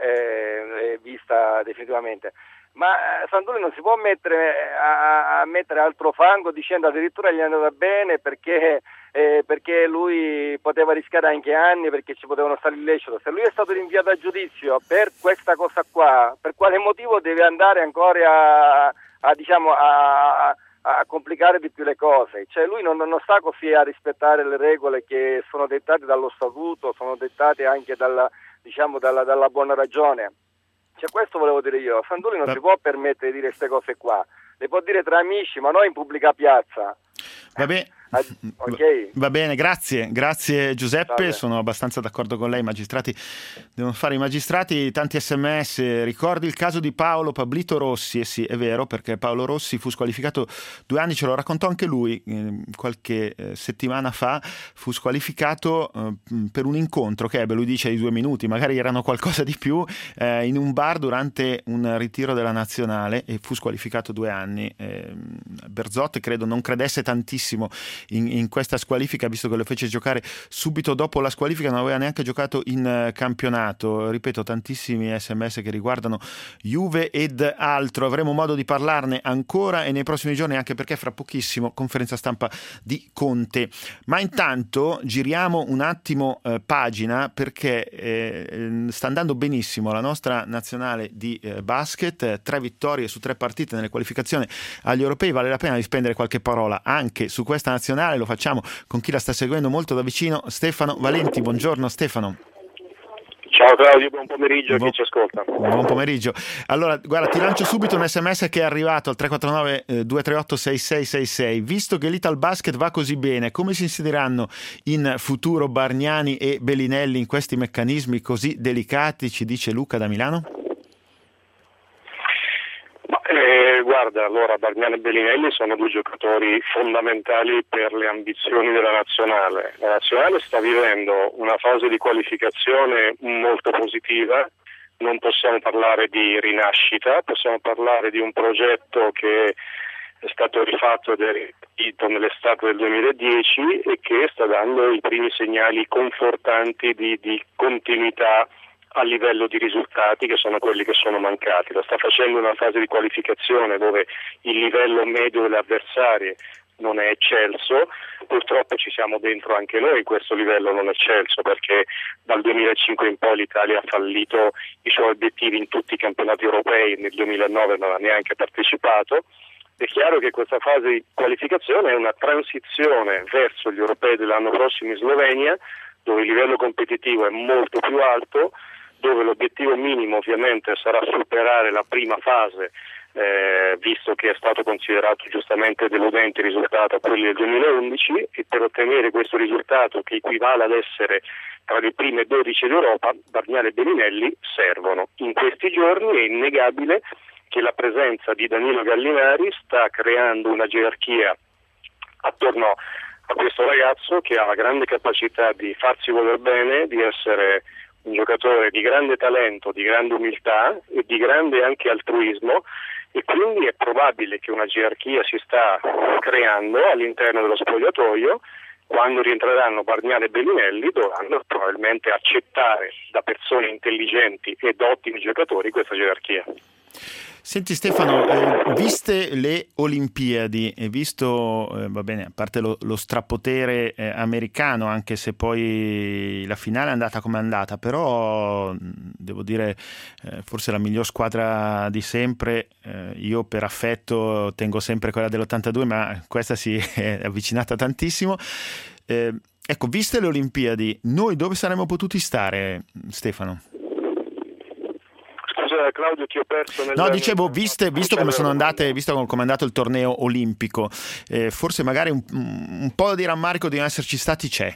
eh, è vista definitivamente. Ma eh, Santulli non si può mettere a, a mettere altro fango dicendo addirittura gli è andata bene perché eh, perché lui poteva rischiare anche anni, perché ci potevano stare illecito. Se lui è stato rinviato a giudizio per questa cosa qua, per quale motivo deve andare ancora a, a diciamo a a complicare di più le cose? Cioè lui non, non sta così a rispettare le regole che sono dettate dallo statuto, sono dettate anche dalla, diciamo, dalla, dalla buona ragione. Cioè, questo volevo dire io, Santulli non Beh. si può permettere di dire queste cose qua, le può dire tra amici, ma non in pubblica piazza. Va bene. Okay. Va bene, grazie, grazie Giuseppe, Salve. Sono abbastanza d'accordo con lei, i magistrati devono fare i magistrati, tanti sms, ricordi il caso di Paolo Pablito Rossi, e eh sì, è vero, perché Paolo Rossi fu squalificato due anni, ce lo raccontò anche lui eh, qualche eh, settimana fa, fu squalificato eh, per un incontro che ebbe, lui dice di due minuti, magari erano qualcosa di più, eh, in un bar durante un ritiro della nazionale e fu squalificato due anni. Eh, Berzot credo non credesse tantissimo In, in questa squalifica, visto che lo fece giocare subito dopo la squalifica, non aveva neanche giocato in uh, campionato. Ripeto, tantissimi sms che riguardano Juve ed altro, avremo modo di parlarne ancora e nei prossimi giorni, anche perché fra pochissimo conferenza stampa di Conte. Ma intanto giriamo un attimo uh, pagina, perché eh, sta andando benissimo la nostra nazionale di uh, basket, eh, tre vittorie su tre partite nelle qualificazioni agli europei. Vale la pena di spendere qualche parola anche su questa nazionale. Lo facciamo con chi la sta seguendo molto da vicino, Stefano Valenti. Buongiorno Stefano. Ciao Claudio, buon pomeriggio a chi ci ascolta. Buon pomeriggio. Allora, guarda, ti lancio subito un sms che è arrivato al tre quattro nove due tre otto sei sei sei sei. Visto che l'Italbasket va così bene, come si insedieranno in futuro Bargnani e Bellinelli in questi meccanismi così delicati, ci dice Luca da Milano? Eh, guarda, allora Bargnani e Bellinelli sono due giocatori fondamentali per le ambizioni della nazionale. La nazionale sta vivendo una fase di qualificazione molto positiva, non possiamo parlare di rinascita, possiamo parlare di un progetto che è stato rifatto ed è ripartito nell'estate del duemiladieci e che sta dando i primi segnali confortanti di, di continuità a livello di risultati, che sono quelli che sono mancati. Lo sta facendo in una fase di qualificazione dove il livello medio delle avversarie non è eccelso, purtroppo ci siamo dentro anche noi, questo livello non è eccelso, perché dal duemilacinque in poi l'Italia ha fallito i suoi obiettivi in tutti i campionati europei, nel duemilanove non ha neanche partecipato. È chiaro che questa fase di qualificazione è una transizione verso gli europei dell'anno prossimo in Slovenia, dove il livello competitivo è molto più alto, dove l'obiettivo minimo ovviamente sarà superare la prima fase, eh, visto che è stato considerato giustamente deludente il risultato a quelli del duemilaundici, e per ottenere questo risultato, che equivale ad essere tra le prime dodici d'Europa, Bargnani e Bellinelli servono. In questi giorni è innegabile che la presenza di Danilo Gallinari sta creando una gerarchia attorno a questo ragazzo che ha la grande capacità di farsi voler bene, di essere un giocatore di grande talento, di grande umiltà e di grande anche altruismo, e quindi è probabile che una gerarchia si sta creando all'interno dello spogliatoio. Quando rientreranno Bargnani e Bellinelli dovranno probabilmente accettare da persone intelligenti ed ottimi giocatori questa gerarchia. Senti Stefano, eh, viste le Olimpiadi e visto, eh, va bene, a parte lo, lo strapotere eh, americano, anche se poi la finale è andata come è andata, però devo dire eh, forse la miglior squadra di sempre, eh, io per affetto tengo sempre quella dell'ottantadue, ma questa si è avvicinata tantissimo. Eh, Ecco, viste le Olimpiadi, noi dove saremmo potuti stare, Stefano? Scusa Claudio, ti ho perso nel... No, dicevo, viste, visto come sono andate, visto come è andato il torneo olimpico, eh, forse magari un, un po' di rammarico di non esserci stati c'è.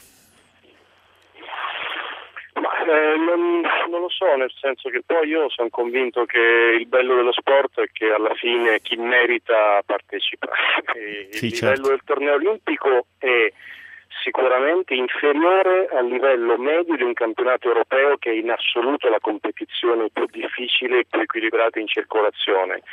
Ma eh, non, non lo so, nel senso che poi io sono convinto che il bello dello sport è che alla fine chi merita partecipa. Il sì, livello certo. del torneo olimpico è sicuramente inferiore al livello medio di un campionato europeo, che è in assoluto la competizione più difficile e più equilibrata in circolazione,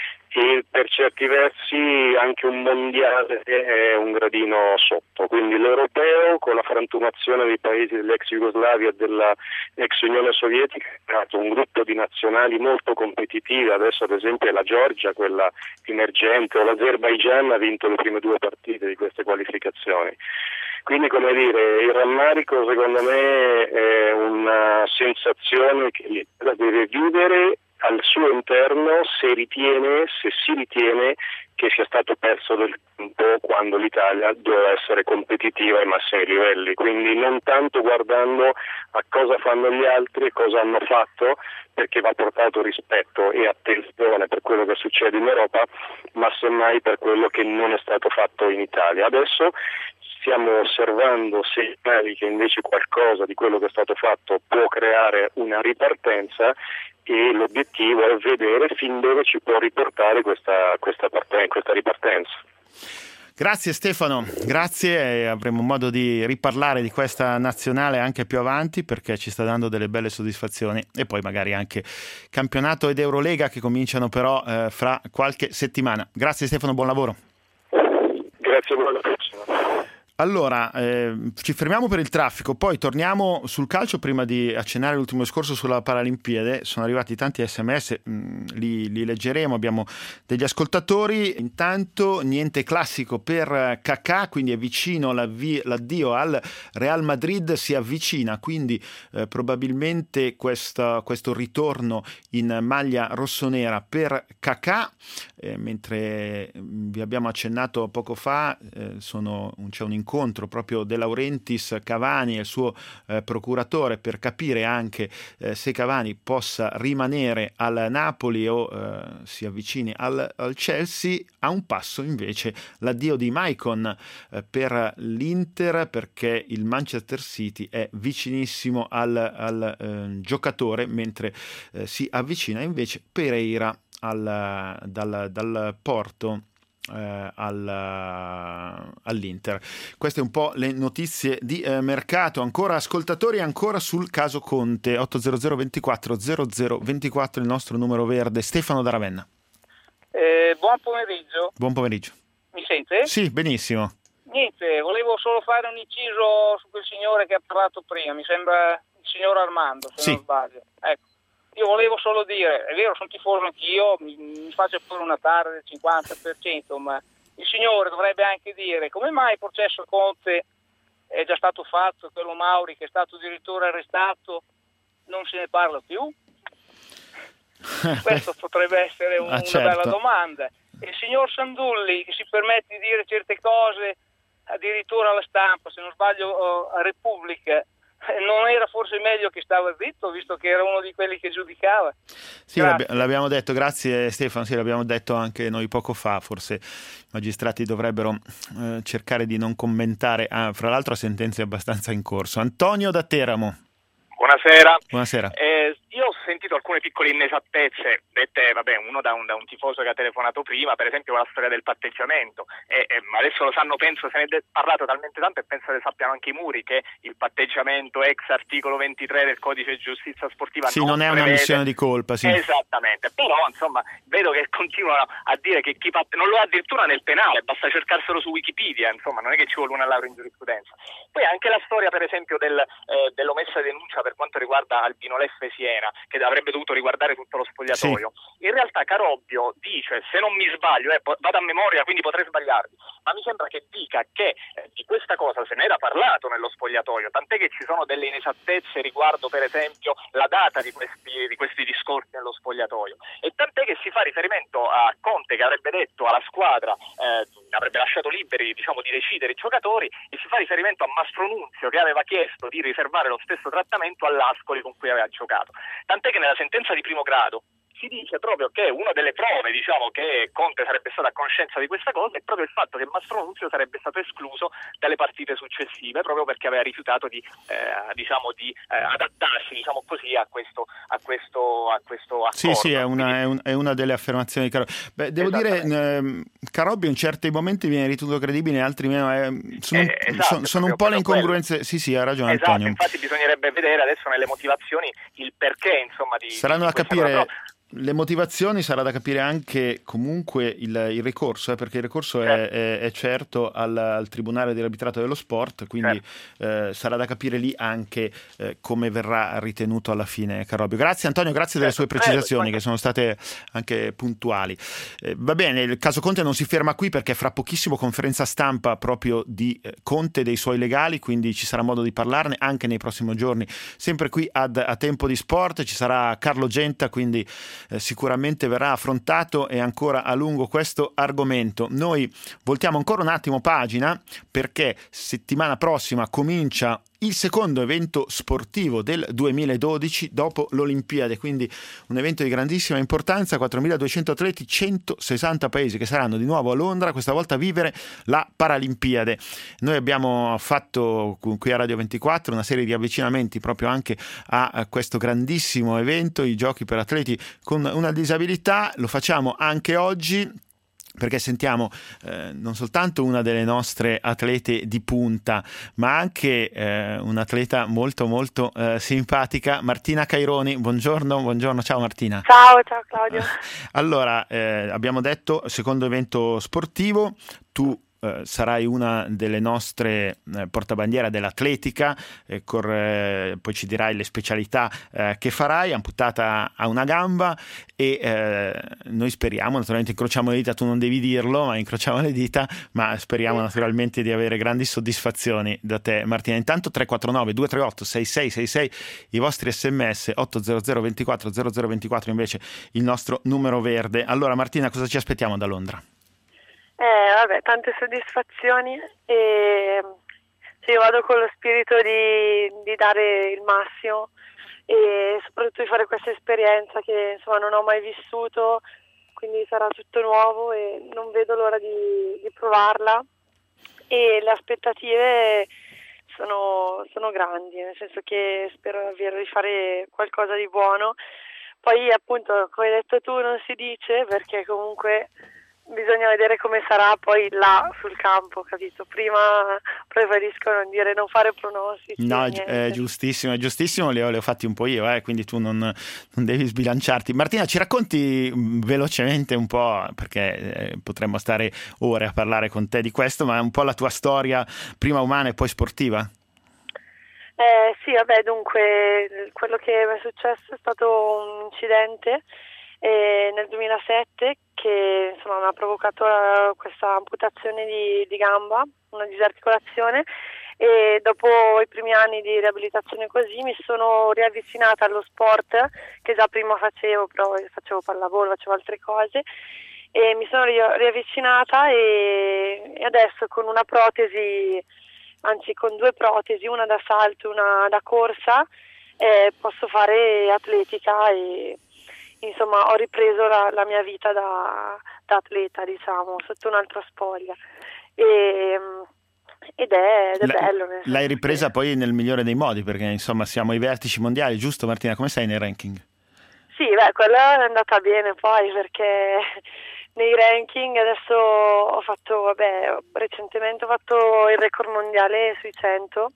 e per certi versi anche un mondiale è un gradino sotto. Quindi l'europeo, con la frantumazione dei paesi dell'ex Jugoslavia e della ex Unione Sovietica, ha creato un gruppo di nazionali molto competitivi. Adesso ad esempio è la Georgia quella emergente, o l'Azerbaigian ha vinto le prime due partite di queste qualificazioni. Quindi, come dire, il rammarico secondo me è una sensazione che l'Italia deve vivere al suo interno, se ritiene, se si ritiene che sia stato perso del tempo quando l'Italia doveva essere competitiva ai massimi livelli. Quindi non tanto guardando a cosa fanno gli altri e cosa hanno fatto, perché va portato rispetto e attenzione per quello che succede in Europa, ma semmai per quello che non è stato fatto in Italia. Adesso stiamo osservando segnali che invece qualcosa di quello che è stato fatto può creare una ripartenza, e l'obiettivo è vedere fin dove ci può riportare questa, questa, parten- questa ripartenza. Grazie Stefano, grazie, e avremo modo di riparlare di questa nazionale anche più avanti, perché ci sta dando delle belle soddisfazioni, e poi magari anche campionato ed Eurolega che cominciano però eh, fra qualche settimana. Grazie Stefano, buon lavoro. Grazie, buona prossima. Allora, eh, ci fermiamo per il traffico, poi torniamo sul calcio prima di accennare l'ultimo discorso sulla Paralimpiade. Sono arrivati tanti sms, mh, li, li leggeremo, abbiamo degli ascoltatori. Intanto niente classico per Kaká, quindi è vicino l'avvi- l'addio al Real Madrid, si avvicina, quindi eh, probabilmente questa, questo ritorno in maglia rossonera per Kaká, eh, mentre vi abbiamo accennato poco fa, eh, sono, c'è un incontro proprio De Laurentiis, Cavani e il suo eh, procuratore, per capire anche eh, se Cavani possa rimanere al Napoli o eh, si avvicini al, al Chelsea. A un passo invece l'addio di Maicon eh, per l'Inter, perché il Manchester City è vicinissimo al, al eh, giocatore, mentre eh, si avvicina invece Pereira al, dal, dal Porto Eh, al, all'Inter. Queste un po' le notizie di eh, mercato. Ancora ascoltatori, ancora sul caso Conte. Otto zero zero ventiquattro zero zero ventiquattro il nostro numero verde. Stefano da Ravenna. Eh, buon pomeriggio. Buon pomeriggio. Mi sente? Sì, benissimo. Niente, volevo solo fare un inciso su quel signore che ha parlato prima, mi sembra il signor Armando, se sì. non sbaglio. Ecco. Io volevo solo dire, è vero, sono tifoso anch'io, mi, mi faccio pure una tara del cinquanta per cento, ma il signore dovrebbe anche dire come mai il processo Conte è già stato fatto, quello Mauri che è stato addirittura arrestato, non se ne parla più? Questo potrebbe essere un, ah, una certo. bella domanda. E il signor Sandulli che si permette di dire certe cose addirittura alla stampa, se non sbaglio a Repubblica, non era forse meglio che stava zitto, visto che era uno di quelli che giudicava? Sì, l'abbi- l'abbiamo detto, grazie Stefano, sì, l'abbiamo detto anche noi poco fa, forse i magistrati dovrebbero eh, cercare di non commentare, ah, fra l'altro sentenze abbastanza in corso. Antonio da Teramo. Buonasera. Buonasera. Eh, io ho sentito alcune piccole inesattezze dette, vabbè, uno da un, da un tifoso che ha telefonato prima, per esempio la storia del patteggiamento, e, e adesso lo sanno, penso, se ne è parlato talmente tanto e penso che sappiano anche i muri che il patteggiamento ex articolo ventitré del codice di giustizia sportiva sì, non, non è una prevede... missione di colpa, sì. Esattamente, però insomma vedo che continuano a dire che chi pat... non lo ha addirittura nel penale, basta cercarselo su Wikipedia, insomma non è che ci vuole una laurea in giurisprudenza. Poi anche la storia per esempio del, eh, dell'omessa denuncia per quanto riguarda Albino Leffe Siena, che avrebbe dovuto riguardare tutto lo spogliatoio. Sì. In realtà Carobbio dice, se non mi sbaglio, eh, vado a memoria quindi potrei sbagliarmi, ma mi sembra che dica che eh, di questa cosa se n'era parlato nello spogliatoio, tant'è che ci sono delle inesattezze riguardo per esempio la data di questi, di questi discorsi nello spogliatoio, e tant'è che si fa riferimento a Conte che avrebbe detto alla squadra eh, avrebbe lasciato liberi, diciamo, di decidere i giocatori, e si fa riferimento a Mastro Nunzio, che aveva chiesto di riservare lo stesso trattamento all'Ascoli con cui aveva giocato. Tant'è che nella sentenza di primo grado si dice proprio che una delle prove, diciamo, che Conte sarebbe stato a conoscenza di questa cosa è proprio il fatto che Mastro Nunzio sarebbe stato escluso dalle partite successive, proprio perché aveva rifiutato di, eh, diciamo, di eh, adattarsi, diciamo così, a questo, a questo, a questo accordo. Sì, sì, è una, è un, è una delle affermazioni di Carobbi. Beh, devo dire, eh, Carobbi in certi momenti viene ritenuto credibile, in altri meno. Eh, sono, eh, esatto, sono, sono un po' le incongruenze. Quello. Sì, sì, ha ragione esatto, Antonio. Infatti bisognerebbe vedere adesso nelle motivazioni il perché, insomma, di saranno di da capire. Però, le motivazioni sarà da capire anche comunque il, il ricorso, eh, perché il ricorso certo. è, è, è certo al, al Tribunale dell'Arbitrato dello Sport, quindi certo. eh, sarà da capire lì anche eh, come verrà ritenuto alla fine Carobbi. Grazie Antonio, grazie certo. delle sue precisazioni eh, che sono state anche puntuali. Eh, va bene, il caso Conte non si ferma qui, perché fra pochissimo conferenza stampa proprio di eh, Conte e dei suoi legali, quindi ci sarà modo di parlarne anche nei prossimi giorni, sempre qui ad, a Tempo di Sport. Ci sarà Carlo Genta, quindi Eh, sicuramente verrà affrontato e ancora a lungo questo argomento. Noi voltiamo ancora un attimo pagina, perché settimana prossima comincia il secondo evento sportivo del duemiladodici dopo l'Olimpiade, quindi un evento di grandissima importanza, quattromiladuecento atleti, centosessanta paesi che saranno di nuovo a Londra, questa volta a vivere la Paralimpiade. Noi abbiamo fatto qui a Radio ventiquattro una serie di avvicinamenti proprio anche a questo grandissimo evento, i giochi per atleti con una disabilità. Lo facciamo anche oggi, perché sentiamo eh, non soltanto una delle nostre atlete di punta, ma anche eh, un'atleta molto molto eh, simpatica, Martina Caironi. Buongiorno, buongiorno, ciao Martina. Ciao, ciao Claudio. Allora, eh, abbiamo detto secondo evento sportivo, tu Uh, sarai una delle nostre uh, portabandiera dell'atletica, eh, cor, eh, poi ci dirai le specialità eh, che farai, amputata a una gamba, e eh, noi speriamo, naturalmente incrociamo le dita, tu non devi dirlo, ma incrociamo le dita, ma speriamo sì. naturalmente di avere grandi soddisfazioni da te Martina. Intanto tre quattro nove due tre otto sei sei sei sei i vostri sms, otto zero zero ventiquattro zero zero ventiquattro invece il nostro numero verde. Allora Martina, cosa ci aspettiamo da Londra? Eh, vabbè, tante soddisfazioni, e sì, vado con lo spirito di, di dare il massimo e soprattutto di fare questa esperienza che insomma non ho mai vissuto, quindi sarà tutto nuovo e non vedo l'ora di, di provarla, e le aspettative sono, sono grandi, nel senso che spero davvero di fare qualcosa di buono. Poi appunto, come hai detto tu, non si dice, perché comunque bisogna vedere come sarà poi là sul campo, capito? Prima preferisco non dire, non fare pronostici. No, è giustissimo, è giustissimo, li ho, li ho fatti un po' io, eh, quindi tu non, non devi sbilanciarti. Martina, ci racconti velocemente un po', perché eh, potremmo stare ore a parlare con te di questo, ma un po' la tua storia, prima umana e poi sportiva? Eh, sì, vabbè, dunque, quello che mi è successo è stato un incidente eh, nel duemilasette che insomma mi ha provocato uh, questa amputazione di, di gamba, una disarticolazione, e dopo i primi anni di riabilitazione così mi sono riavvicinata allo sport che già prima facevo, però facevo pallavolo, facevo altre cose, e mi sono ri- riavvicinata e, e adesso con una protesi, anzi con due protesi, una da salto e una da corsa, eh, posso fare atletica e insomma ho ripreso la, la mia vita da, da atleta, diciamo, sotto un'altra spoglia, e, ed è, ed è La, bello. L'hai ripresa che... poi nel migliore dei modi, perché insomma siamo ai vertici mondiali, giusto Martina? Come sei nei ranking? Sì, beh, quella è andata bene poi, perché nei ranking adesso ho fatto, vabbè, recentemente ho fatto il record mondiale sui cento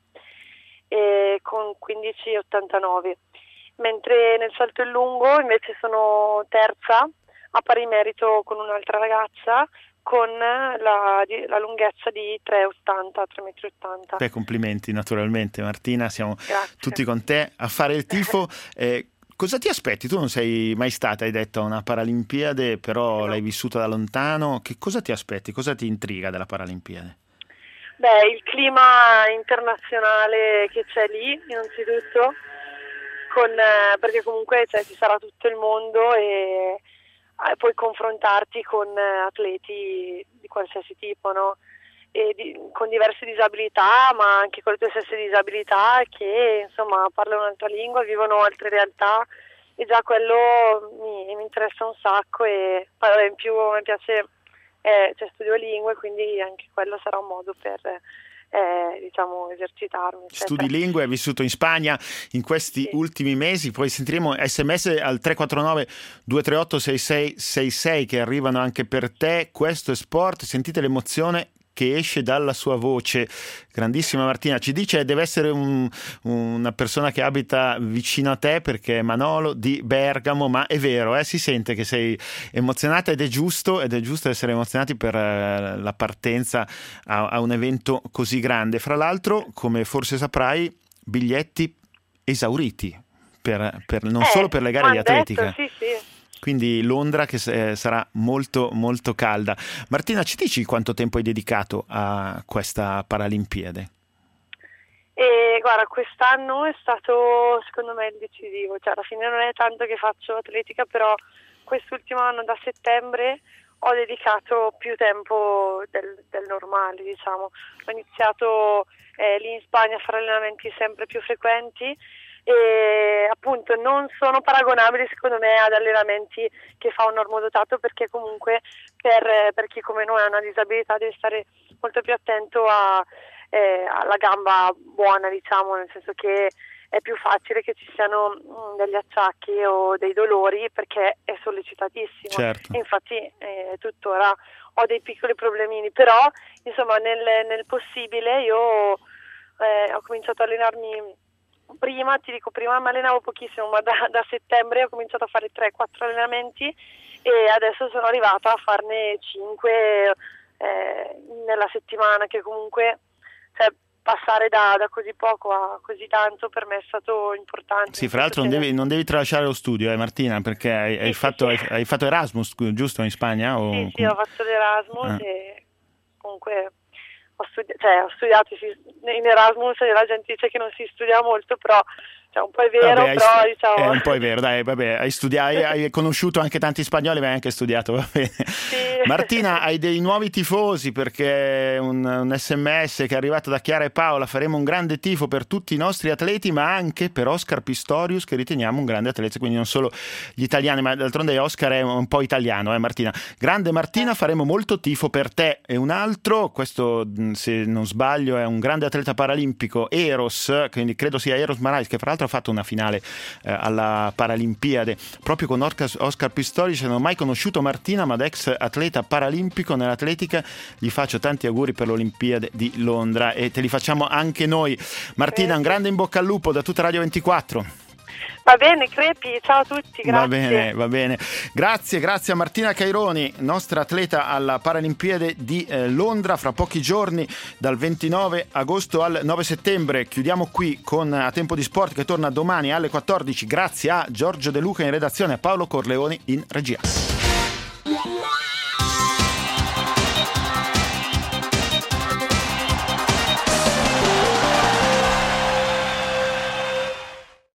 e con quindici virgola ottantanove, mentre nel salto in lungo invece sono terza a pari merito con un'altra ragazza con la, la lunghezza di tre virgola ottanta, tre virgola ottanta. Beh, complimenti naturalmente Martina, siamo Grazie. Tutti con te a fare il tifo. Eh, cosa ti aspetti? Tu non sei mai stata, hai detto, a una Paralimpiade, però no. L'hai vissuta da lontano. Che cosa ti aspetti? Cosa ti intriga della Paralimpiade? Beh, il clima internazionale che c'è lì, innanzitutto, con, eh, perché comunque cioè, ci sarà tutto il mondo e eh, puoi confrontarti con eh, atleti di qualsiasi tipo, no? E di, con diverse disabilità, ma anche con le tue stesse disabilità, che insomma parlano un'altra lingua, vivono altre realtà, e già quello mi, mi interessa un sacco. E poi in più mi piace, eh, cioè studio lingue, quindi anche quello sarà un modo per eh, diciamo esercitarmi, eccetera. Studi lingue, hai vissuto in Spagna in questi sì. ultimi mesi, poi sentiremo sms al tre quattro nove due tre otto sei sei sei sei che arrivano anche per te. Questo è sport, sentite l'emozione che esce dalla sua voce. Grandissima Martina, ci dice deve essere un, una persona che abita vicino a te, perché è Manolo di Bergamo, ma è vero, eh? Si sente che sei emozionata, ed è giusto, ed è giusto essere emozionati per uh, la partenza a, a un evento così grande. Fra l'altro, come forse saprai, biglietti esauriti per, per, non eh, solo per le gare di atletica. Detto, sì, sì. Quindi Londra che sarà molto molto calda. Martina, ci dici quanto tempo hai dedicato a questa Paralimpiade? E guarda, quest'anno è stato secondo me il decisivo, cioè alla fine non è tanto che faccio atletica, però quest'ultimo anno da settembre ho dedicato più tempo del, del normale, diciamo. Ho iniziato eh, lì in Spagna a fare allenamenti sempre più frequenti, e appunto non sono paragonabili secondo me ad allenamenti che fa un normodotato, perché comunque per, per chi come noi ha una disabilità deve stare molto più attento a, eh, alla gamba buona, diciamo, nel senso che è più facile che ci siano mh, degli acciacchi o dei dolori, perché è sollecitatissimo. Certo. E infatti eh, tuttora ho dei piccoli problemini, però insomma nel, nel possibile io eh, ho cominciato a allenarmi prima, ti dico prima mi allenavo pochissimo, ma da, da settembre ho cominciato a fare tre quattro allenamenti, e adesso sono arrivata a farne cinque eh, nella settimana, che comunque cioè, passare da, da così poco a così tanto per me è stato importante. Sì, fra l'altro non devi, non devi tralasciare lo studio, eh, Martina, perché hai, sì, hai, sì, fatto, sì. Hai, hai fatto Erasmus, giusto, in Spagna? O... Sì, sì, ho fatto l'Erasmus ah. e comunque ho, studi- cioè, ho studiato in Erasmus, e la gente dice che non si studia molto, però cioè, un po' è vero, vabbè, però hai, diciamo... È un po' è vero, dai, vabbè, hai studiato, hai, hai conosciuto anche tanti spagnoli, ma hai anche studiato, va bene. Sì. Martina, hai dei nuovi tifosi, perché un, un sms che è arrivato da Chiara e Paola: faremo un grande tifo per tutti i nostri atleti, ma anche per Oscar Pistorius, che riteniamo un grande atleta, quindi non solo gli italiani, ma d'altronde Oscar è un po' italiano, eh Martina? Grande Martina, faremo molto tifo per te. E un altro, questo se non sbaglio è un grande atleta paralimpico, Eros, quindi credo sia Eros Marais, che fra l'altro ha fatto una finale eh, alla Paralimpiade proprio con Oscar Pistorius. Non ho mai conosciuto Martina, ma da ex atleta paralimpico nell'atletica gli faccio tanti auguri per l'Olimpiade di Londra, e te li facciamo anche noi. Martina, un grande in bocca al lupo da tutta Radio ventiquattro. Va bene, Crepi, ciao a tutti, grazie. Va bene, va bene. Grazie, grazie a Martina Caironi, nostra atleta alla Paralimpiade di eh, Londra, fra pochi giorni, dal ventinove agosto al nove settembre. Chiudiamo qui con A Tempo di Sport, che torna domani alle quattordici. Grazie a Giorgio De Luca in redazione, a Paolo Corleoni in regia.